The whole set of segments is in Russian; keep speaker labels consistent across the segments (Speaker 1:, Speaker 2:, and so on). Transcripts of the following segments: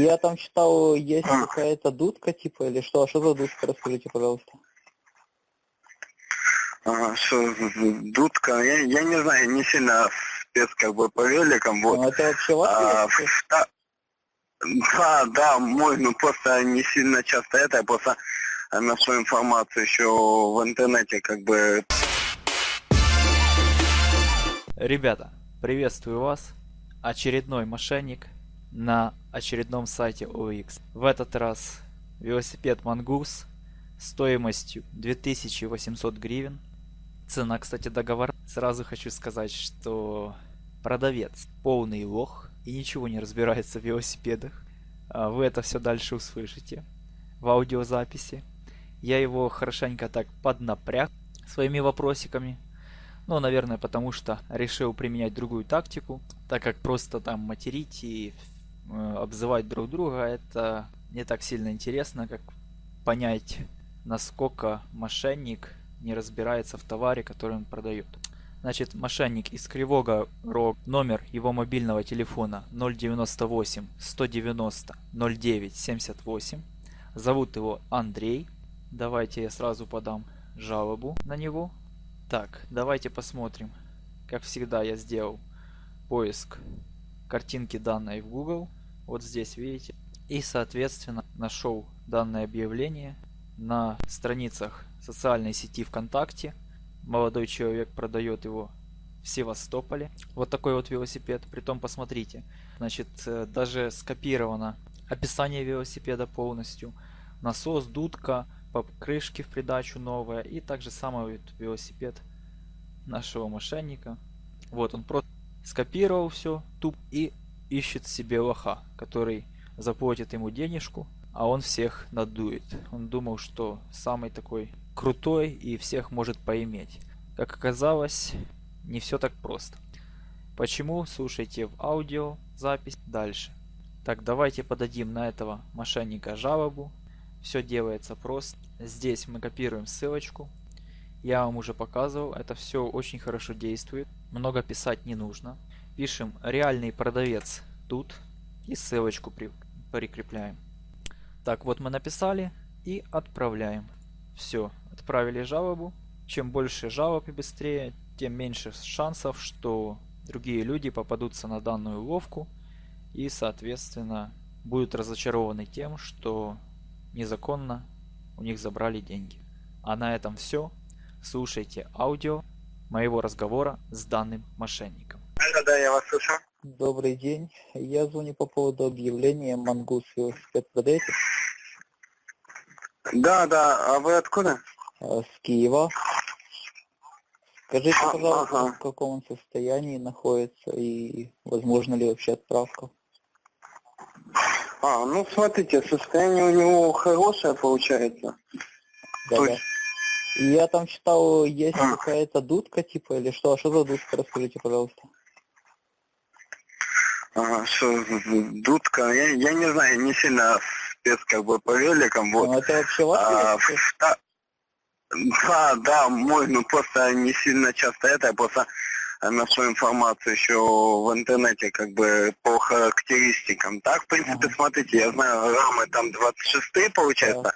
Speaker 1: Я там читал, есть какая-то дудка, типа, или что? А что за дудка? Расскажите, пожалуйста.
Speaker 2: Что дудка? Я не знаю, не сильно спец как бы по великам. Вот.
Speaker 1: Это вообще ваш
Speaker 2: Да, мой, просто не сильно часто это, я просто нашу информацию еще в интернете как бы.
Speaker 3: Ребята, приветствую вас. Очередной мошенник на очередном сайте OX. В этот раз велосипед Mongoose стоимостью 2800 гривен. Цена, кстати, договор. Сразу хочу сказать, что продавец полный лох и ничего не разбирается в велосипедах. Вы это все дальше услышите в аудиозаписи. Я его хорошенько так поднапряг своими вопросиками. Ну, наверное, потому что решил применять другую тактику, так как просто там материть и обзывать друг друга, это не так сильно интересно, как понять, насколько мошенник не разбирается в товаре, который он продает. Значит, мошенник из Кривого Рога, номер его мобильного телефона 098 190 09 78. Зовут его Андрей. Давайте я сразу подам жалобу на него. Так, давайте посмотрим. Как всегда, я сделал поиск картинки данной в Google. Вот здесь, видите. И, соответственно, нашел данное объявление на страницах социальной сети ВКонтакте. Молодой человек продает его в Севастополе. Вот такой вот велосипед. Притом, посмотрите. Значит, даже скопировано описание велосипеда полностью. Насос, дудка, покрышки в придачу новая. И также самый вот велосипед нашего мошенника. Вот он просто скопировал все туп и ищет себе лоха, который заплатит ему денежку, а он всех надует. Он думал, что самый такой крутой и всех может поиметь. Как оказалось, не все так просто. Почему? Слушайте в аудио запись дальше. Так, давайте подадим на этого мошенника жалобу. Все делается просто. Здесь мы копируем ссылочку. Я вам уже показывал, это все очень хорошо действует. Много писать не нужно. Пишем реальный продавец тут и ссылочку прикрепляем. Так, вот мы написали и отправляем. Все, отправили жалобу. Чем больше жалоб и быстрее, тем меньше шансов, что другие люди попадутся на данную уловку и, соответственно, будут разочарованы тем, что незаконно у них забрали деньги. А на этом все. Слушайте аудио моего разговора с данным мошенником.
Speaker 2: Да, я вас слышу.
Speaker 1: Добрый день. Я звоню по поводу объявления Mongoose велосипед продаете?
Speaker 2: Да, а вы откуда?
Speaker 1: С Киева. Скажите, пожалуйста, в каком он состоянии находится и возможно ли вообще отправка?
Speaker 2: Смотрите, состояние у него хорошее получается.
Speaker 1: Да. Я там читал, есть какая-то дудка, типа, или что? А что за дудка? Расскажите, пожалуйста.
Speaker 2: Что дудка? Я не знаю, не сильно спец как бы по великам. Вот.
Speaker 1: Это вообще ваш велосипед?
Speaker 2: Да, мой, просто не сильно часто это, я просто нашу информацию еще в интернете как бы по характеристикам. Так, в принципе, смотрите, я знаю, рамы там 26 получается.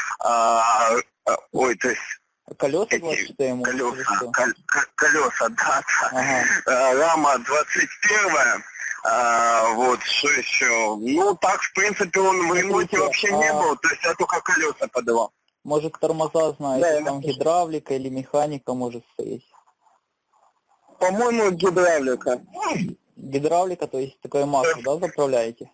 Speaker 2: То есть
Speaker 1: колеса 26
Speaker 2: колеса, да. Ага. Рама 21. Вот, что еще? Так, в принципе, он в ремонте вообще не был, то есть я только колеса подавал.
Speaker 1: Может, тормоза, знаете, там гидравлика или механика может стоять?
Speaker 2: По-моему, гидравлика.
Speaker 1: Гидравлика, то есть такое масло, да, заправляете?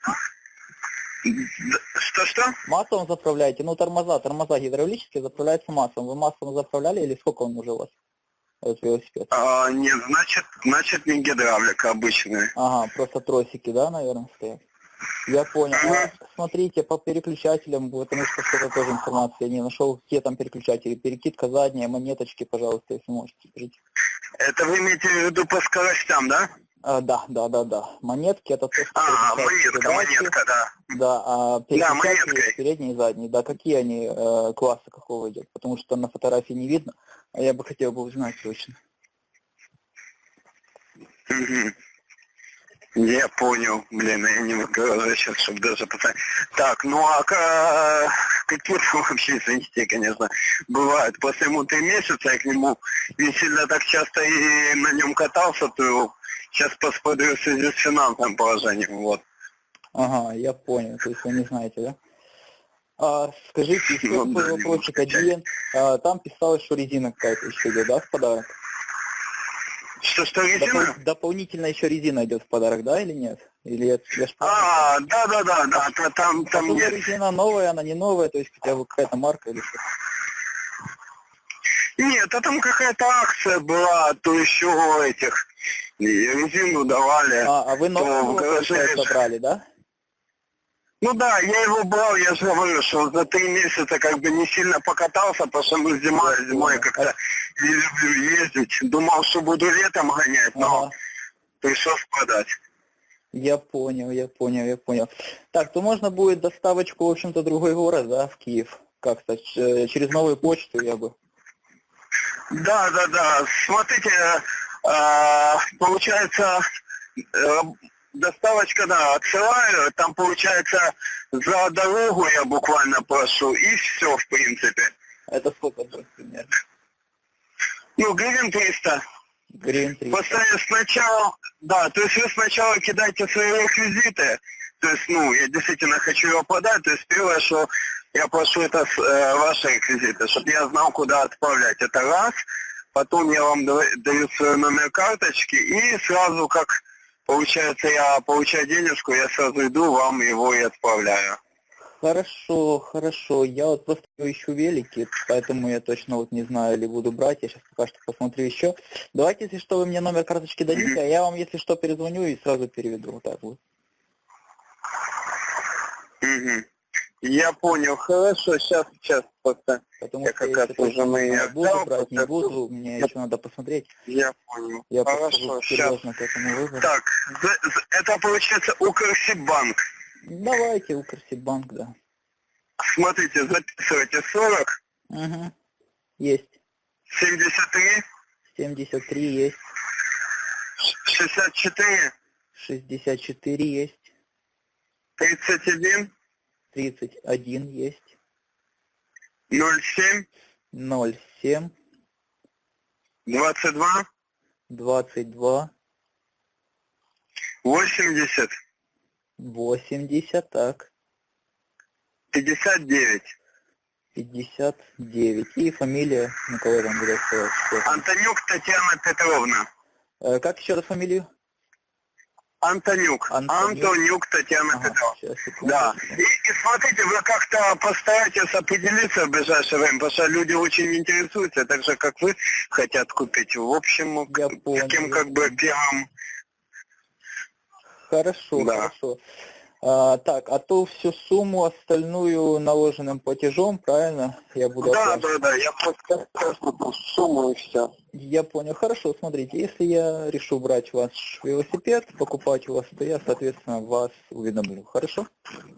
Speaker 2: Что?
Speaker 1: Маслом заправляете? Тормоза гидравлические заправляются маслом. Вы маслом заправляли или сколько он уже у вас? Этот велосипед?
Speaker 2: Нет, значит не гидравлика обычная.
Speaker 1: Ага, просто тросики, да, наверное, стоят? Я понял. Смотрите, по переключателям, потому что что-то тоже информации я не нашел. Какие там переключатели? Перекидка задняя, монеточки, пожалуйста, если можете, скажите.
Speaker 2: Это вы имеете в виду по скоростям, да?
Speaker 1: Да. Монетки это то, что
Speaker 2: монетка, да.
Speaker 1: Да, а переключатели передние и задние, да, какие они класса какого идет? Потому что на фотографии не видно, а я бы хотел узнать точно.
Speaker 2: Я понял, блин, я не могу сейчас, чтобы даже посмотреть. Так, ну а какие там вообще, извините, конечно, бывают. После ему 3 месяца я к нему не сильно так часто и на нем катался, то сейчас посмотрю в связи с финансовым положением, вот.
Speaker 1: Ага, я понял, то есть вы не знаете, да? Скажите, еще
Speaker 2: Ну,
Speaker 1: такой
Speaker 2: да,
Speaker 1: вопросик
Speaker 2: немножко
Speaker 1: один. Там писалось, что резина какая-то еще идет, да, в подарок?
Speaker 2: Что, резина?
Speaker 1: Дополнительно еще резина идет в подарок, да, или нет? Или я ж
Speaker 2: Да, там
Speaker 1: есть.
Speaker 2: есть.
Speaker 1: Резина новая, она не новая, то есть хотя бы какая-то марка или что?
Speaker 2: Нет, а там какая-то акция была, то еще этих, и резину давали.
Speaker 1: А вы новую собрали, да?
Speaker 2: Ну да, я его брал, я же говорю, что за 3 месяца как бы не сильно покатался, потому что ну, зимой как-то не люблю ездить. Думал, что буду летом гонять, но пришлось подать.
Speaker 1: Я понял. Так, то можно будет доставочку, в общем-то, в другой город, да, в Киев, как-то, через новую почту я бы.
Speaker 2: Да. Смотрите, получается, доставочка, да, отсылаю, там, получается, за дорогу я буквально прошу, и все, в принципе.
Speaker 1: Это сколько будет примерно?
Speaker 2: Ну, гривен 300.
Speaker 1: Гривен 300.
Speaker 2: Просто сначала, да, то есть вы сначала кидайте свои реквизиты, то есть, ну, я действительно хочу его подать, то есть первое, что я прошу, это ваши реквизиты, чтобы я знал, куда отправлять, это раз, потом я вам даю свой номер карточки, и сразу, как, получается, я получаю денежку, я сразу иду, вам его и отправляю.
Speaker 1: Хорошо. Я вот просто ищу велики, поэтому я точно вот не знаю, или буду брать. Я сейчас пока что посмотрю еще. Давайте, если что, вы мне номер карточки дадите, а я вам, если что, перезвоню и сразу переведу. Вот так вот.
Speaker 2: Я понял, хорошо, сейчас просто.
Speaker 1: Потому
Speaker 2: я
Speaker 1: что
Speaker 2: как раз уже мы
Speaker 1: буду брать, не буду, мне еще надо посмотреть.
Speaker 2: Я понял.
Speaker 1: Я
Speaker 2: хорошо, сейчас.
Speaker 1: К этому выбору.
Speaker 2: Так, это получается Укрсибанк.
Speaker 1: Давайте, Укрсибанк, да.
Speaker 2: Смотрите, записывайте 40.
Speaker 1: Угу. Есть.
Speaker 2: 73.
Speaker 1: 73 есть.
Speaker 2: 64.
Speaker 1: 64 есть.
Speaker 2: 31.
Speaker 1: 31 есть.
Speaker 2: 07.
Speaker 1: 07.
Speaker 2: 22.
Speaker 1: 22.
Speaker 2: 80.
Speaker 1: 80, так.
Speaker 2: 59.
Speaker 1: 59. И фамилия, на кого там будет сказать?
Speaker 2: Антонюк Татьяна Петровна.
Speaker 1: Как еще раз фамилию?
Speaker 2: Антонюк Татьяна Петровна.
Speaker 1: Сейчас,
Speaker 2: да. И смотрите, вы как-то постараетесь определиться в ближайшее время, потому что люди очень интересуются, так же, как вы, хотят купить. В общем, с кем как бы первым...
Speaker 1: Хорошо. Так, а то всю сумму остальную наложенным платежом, правильно? Я буду
Speaker 2: Да, я просто сумму и все.
Speaker 1: Я понял. Хорошо, смотрите, если я решу брать ваш велосипед, покупать у вас, то я, соответственно, вас уведомлю. Хорошо?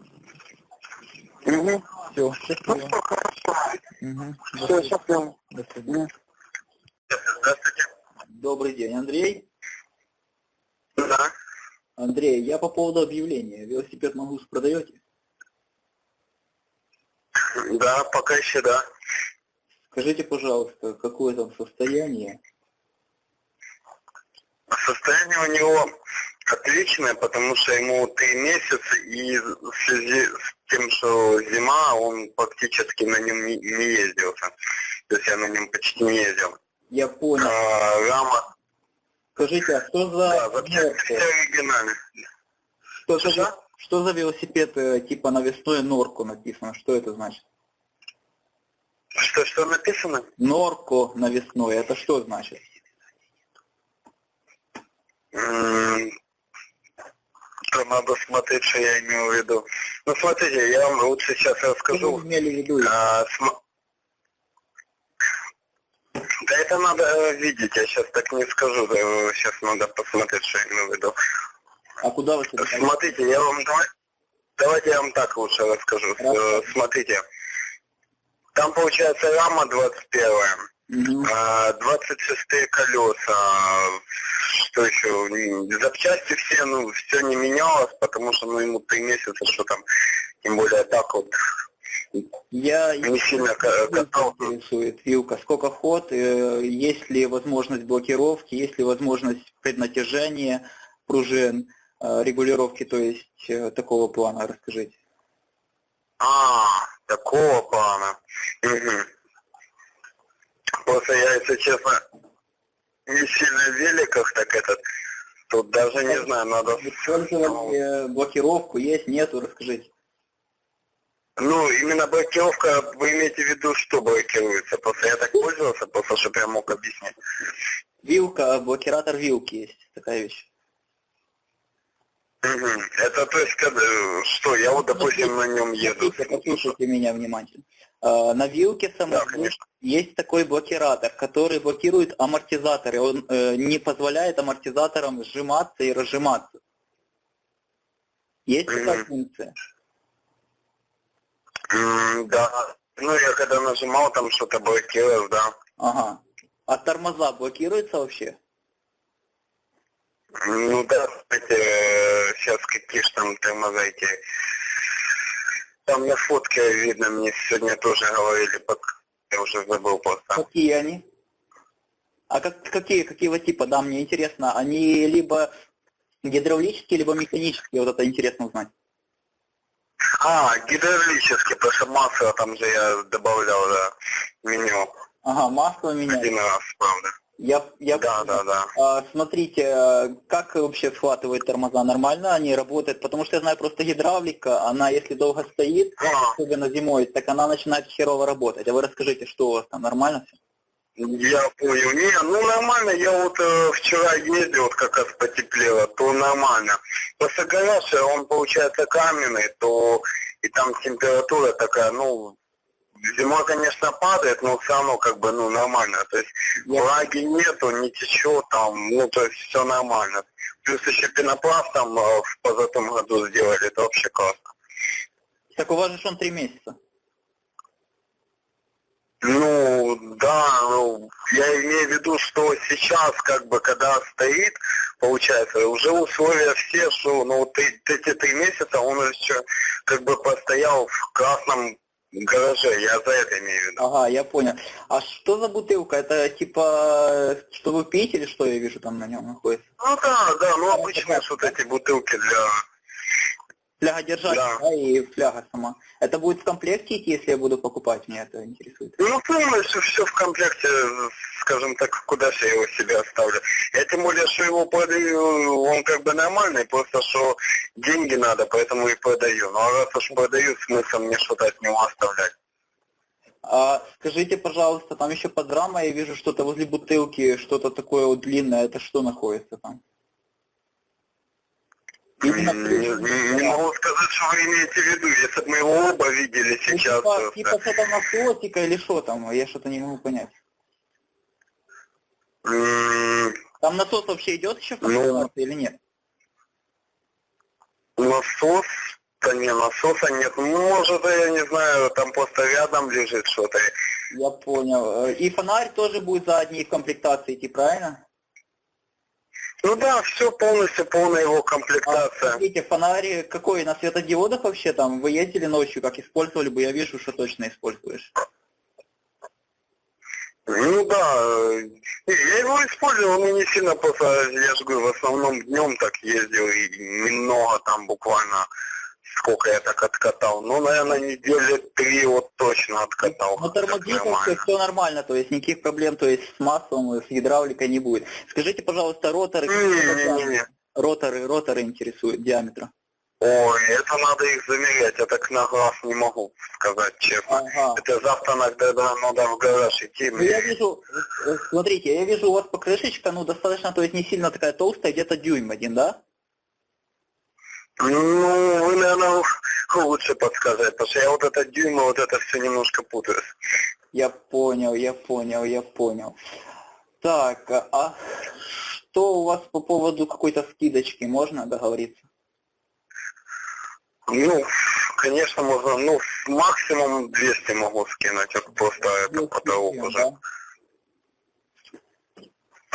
Speaker 2: Угу.
Speaker 1: Все, счастливо.
Speaker 2: Ну, хорошо.
Speaker 1: Угу.
Speaker 2: Все, счастливо.
Speaker 1: До свидания.
Speaker 2: Здравствуйте.
Speaker 1: Добрый день, Андрей.
Speaker 2: Да.
Speaker 1: Андрей, я по поводу объявления. Велосипед Мангус продаете?
Speaker 2: Да, пока еще да.
Speaker 1: Скажите, пожалуйста, какое там состояние?
Speaker 2: Состояние у него отличное, потому что ему 3 месяца, и в связи с тем, что зима, он практически на нем не ездился. То есть я на нем почти не ездил.
Speaker 1: Я понял.
Speaker 2: Рама.
Speaker 1: Скажите, а что за...
Speaker 2: Да, вообще все оригинальные.
Speaker 1: Что за велосипед типа навесной Норко написано? Что это значит?
Speaker 2: Что написано?
Speaker 1: Норко навесной. Это что значит?
Speaker 2: То надо смотреть, что я имел в виду. Ну, смотрите, я вам лучше сейчас расскажу.
Speaker 1: Что вы имели в виду?
Speaker 2: Да это надо видеть, я сейчас так не скажу. Сейчас надо посмотреть, что я имел в виду.
Speaker 1: А куда вы сюда?
Speaker 2: Смотрите, давайте я вам так лучше расскажу. Смотрите, там получается рама 21, 26-е колеса, что еще, запчасти все, ну, все не менялось, потому что, ну, ему 3 месяца, что там, тем более так вот,
Speaker 1: Я
Speaker 2: не сильно катал.
Speaker 1: интересует вилка, сколько ход, есть ли возможность блокировки, есть ли возможность преднатяжения пружин, регулировки, то есть такого плана, расскажите.
Speaker 2: Такого плана. Угу. Просто я, если честно, не сильно в великах, так тут даже не знаю, надо...
Speaker 1: Использовали блокировку, есть, нету, расскажите.
Speaker 2: Ну, именно блокировка, вы имеете в виду, что блокируется? Просто я так пользовался, просто чтобы я мог объяснить.
Speaker 1: Вилка, блокиратор вилки есть, такая вещь.
Speaker 2: Угу. Это то есть, что, я вот, допустим, на нем еду.
Speaker 1: Послушайте меня внимательно. На вилке самой есть такой блокиратор, который блокирует амортизаторы. Он не позволяет амортизаторам сжиматься и разжиматься. Есть такая функция?
Speaker 2: Да. Ну, я когда нажимал, там что-то блокировал, да.
Speaker 1: Ага. А тормоза блокируются вообще?
Speaker 2: Ну да, кстати, сейчас какие же там тормоза эти. Там на фотке видно, мне сегодня тоже говорили, я уже забыл просто.
Speaker 1: Какие они? А какого типа, да, мне интересно, они либо гидравлические, либо механические, вот это интересно узнать.
Speaker 2: Гидравлические, потому что масло там же я добавлял, да, меню.
Speaker 1: Ага, масло меняется.
Speaker 2: 1 раз, правда.
Speaker 1: Да. Смотрите, как вообще схватывают тормоза? Нормально они работают? Потому что я знаю, просто гидравлика, она если долго стоит, особенно зимой, так она начинает херово работать. А вы расскажите, что у вас там, нормально все?
Speaker 2: Я понял. Не, ну нормально, я вот вчера ездил, вот как раз потеплело, то нормально. Просто гараж, он получается каменный, то и там температура такая, ну, зима, конечно, падает, но все равно как бы, ну, нормально. То есть влаги нету, не течет там, ну, то есть все нормально. Плюс еще пенопласт там в позатом году сделали, это вообще классно.
Speaker 1: Так у вас же он 3 месяца.
Speaker 2: Ну, да, ну, я имею в виду, что сейчас, как бы, когда стоит, получается, уже условия все, что, ну, вот эти 3 месяца он еще, как бы, постоял в красном гараже, я за это имею в виду.
Speaker 1: Ага, я понял. А что за бутылка? Это типа, что вы пьете или что я вижу там на нем находится?
Speaker 2: Ну да, ну обычные вот эти бутылки для...
Speaker 1: Фляга держатель, да, и фляга сама. Это будет в комплекте идти, если я буду покупать, меня это интересует.
Speaker 2: Ну, полностью все в комплекте, скажем так, куда же я его себе оставлю. Я тем более, что его продаю, он как бы нормальный, просто что деньги надо, поэтому и продаю. Ну, а раз уж продаю, смысл мне что-то от него оставлять.
Speaker 1: А скажите, пожалуйста, там еще под рамой я вижу что-то возле бутылки, что-то такое вот длинное, это что находится там?
Speaker 2: Не могу сказать, что вы имеете в виду, если бы мы его оба видели сейчас.
Speaker 1: Типа что-то насосика или что там, я что-то не могу понять. Там насос вообще идет еще в комплектации или нет?
Speaker 2: Насос? Да не, насоса нет. Может, я не знаю, там просто рядом лежит что-то.
Speaker 1: Я понял. И фонарь тоже будет задний в комплектации идти, правильно?
Speaker 2: Ну да, все полностью, полная его комплектация.
Speaker 1: Смотрите, фонарь какой, на светодиодах вообще там? Вы ездили ночью, как использовали бы? Я вижу, что точно используешь.
Speaker 2: Ну да, я его использовал, но не сильно, просто, я же говорю, в основном днем так ездил, и немного там буквально, сколько я так откатал. Ну, наверное, недели 3 вот точно откатал.
Speaker 1: Ну, тормозит, все нормально, то есть никаких проблем, то есть с маслом, с гидравликой не будет. Скажите, пожалуйста, роторы, роторы интересуют диаметра.
Speaker 2: Ой, это надо их замерять, я так на глаз не могу сказать честно.
Speaker 1: Ага.
Speaker 2: Это завтра надо в гараж идти.
Speaker 1: Ну, я вижу, смотрите, я вижу у вас покрышечка, ну, достаточно, то есть не сильно такая толстая, где-то дюйм один, да?
Speaker 2: Ну, вы, наверное, лучше подсказать, потому что я вот это дюйма, вот это все немножко путаюсь.
Speaker 1: Я понял. Так, а что у вас по поводу какой-то скидочки, можно договориться?
Speaker 2: Ну, конечно, можно, ну, максимум 200 могу скинуть, это просто это потолок уже.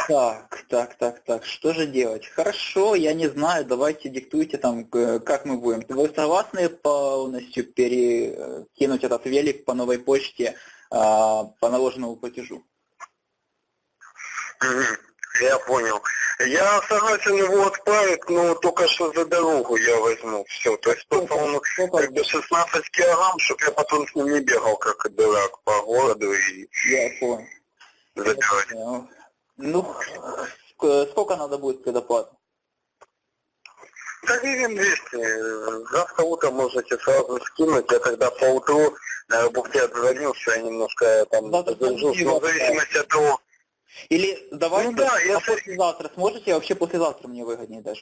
Speaker 1: Так, что же делать? Хорошо, я не знаю, давайте диктуйте там, как мы будем. Вы согласны полностью перекинуть этот велик по новой почте по наложенному платежу?
Speaker 2: Я понял. Я согласен его отправить, но только что за дорогу я возьму. Все. То есть просто он как бы 16 килограмм, чтобы я потом с ним не бегал, как дурак, по городу и
Speaker 1: Я понял.
Speaker 2: забирать.
Speaker 1: Я понял. Ну, сколько надо будет предоплату?
Speaker 2: Да, гривен 200. Завтра утром можете сразу скинуть. Я тогда поутру на бухте отзвонился, я немножко там задержусь, но в зависимости от того.
Speaker 1: Или давайте,
Speaker 2: Ну да, я...
Speaker 1: послезавтра сможете? Вообще послезавтра мне выгоднее даже.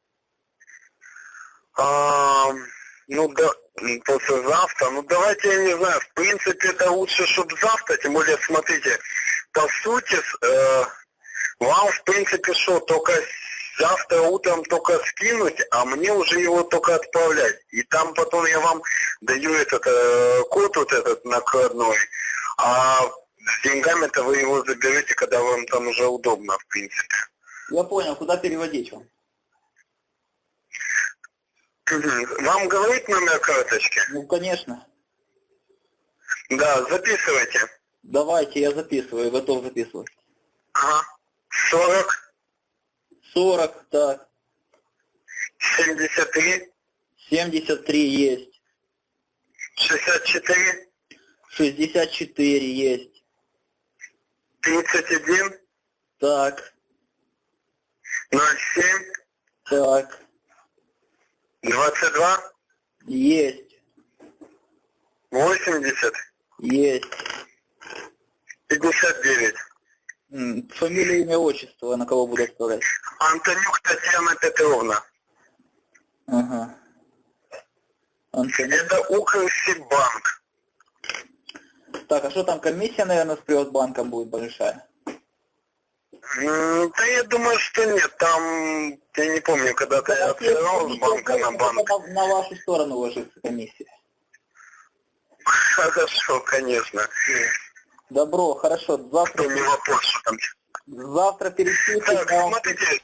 Speaker 2: Ну да, послезавтра. Ну давайте, я не знаю, в принципе это лучше, чтобы завтра, тем более, смотрите, по сути, вам в принципе что, только завтра утром только скинуть, а мне уже его только отправлять. И там потом я вам даю этот код вот этот накладной, а с деньгами-то вы его заберете, когда вам там уже удобно, в принципе.
Speaker 1: Я понял, куда переводить вам?
Speaker 2: Вам говорит номер карточки?
Speaker 1: Ну, конечно.
Speaker 2: Да, записывайте.
Speaker 1: Давайте, я записываю, готов записывать.
Speaker 2: Ага. 40,
Speaker 1: 40, так.
Speaker 2: 73,
Speaker 1: 73 есть.
Speaker 2: 64,
Speaker 1: 64 есть.
Speaker 2: 31,
Speaker 1: Так,
Speaker 2: 07,
Speaker 1: так.
Speaker 2: 22,
Speaker 1: Есть.
Speaker 2: 80,
Speaker 1: Есть.
Speaker 2: 59.
Speaker 1: Фамилия, имя, отчество, на кого буду отправлять?
Speaker 2: Антонюк Татьяна Петровна.
Speaker 1: Ага. Антон.
Speaker 2: Это Укрсибанк.
Speaker 1: Так, а что там, комиссия, наверное, с Приватбанком будет большая?
Speaker 2: Да я думаю, что нет. Там, я не помню, когда-то я открывал с банка на банк.
Speaker 1: На вашу сторону ложится комиссия.
Speaker 2: Хорошо, конечно.
Speaker 1: Добро, хорошо. Завтра,
Speaker 2: Это не вопрос, что там.
Speaker 1: завтра перечислите.
Speaker 2: Так, смотрите.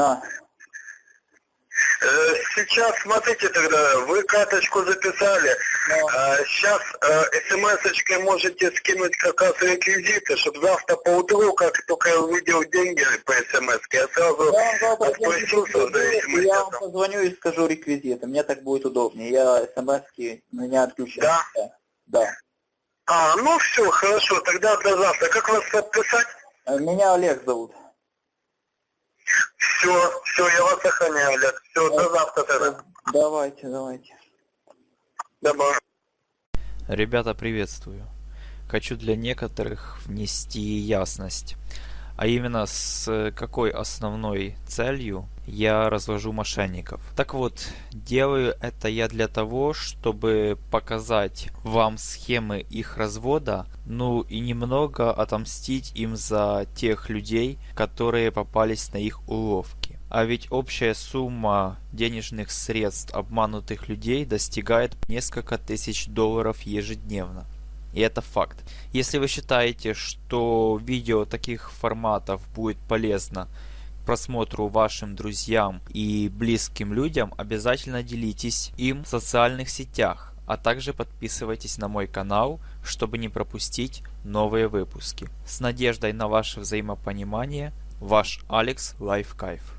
Speaker 2: Сейчас, смотрите тогда, вы карточку записали, сейчас смс-очкой можете скинуть как раз реквизиты, чтобы завтра поутру, как только я увидел деньги по смс-ке, я сразу отпросился в зависимости
Speaker 1: я
Speaker 2: от
Speaker 1: вам
Speaker 2: того.
Speaker 1: позвоню и скажу реквизиты, мне так будет удобнее, я смс-ки меня отключаю.
Speaker 2: Да?
Speaker 1: Да.
Speaker 2: Ну все, хорошо, тогда до завтра. Как вас подписать?
Speaker 1: Меня Олег зовут.
Speaker 2: Все, я вас охраняю, Олег. Все, до завтра тогда.
Speaker 1: Давайте.
Speaker 2: Добро.
Speaker 3: Ребята, приветствую. Хочу для некоторых внести ясность. А именно, с какой основной целью я развожу мошенников. Так вот, делаю это я для того, чтобы показать вам схемы их развода, ну и немного отомстить им за тех людей, которые попались на их уловки. А ведь общая сумма денежных средств обманутых людей достигает несколько тысяч долларов ежедневно. И это факт. Если вы считаете, что видео таких форматов будет полезно к просмотру вашим друзьям и близким людям, обязательно делитесь им в социальных сетях, а также подписывайтесь на мой канал, чтобы не пропустить новые выпуски. С надеждой на ваше взаимопонимание, ваш Алекс Лайфкайф.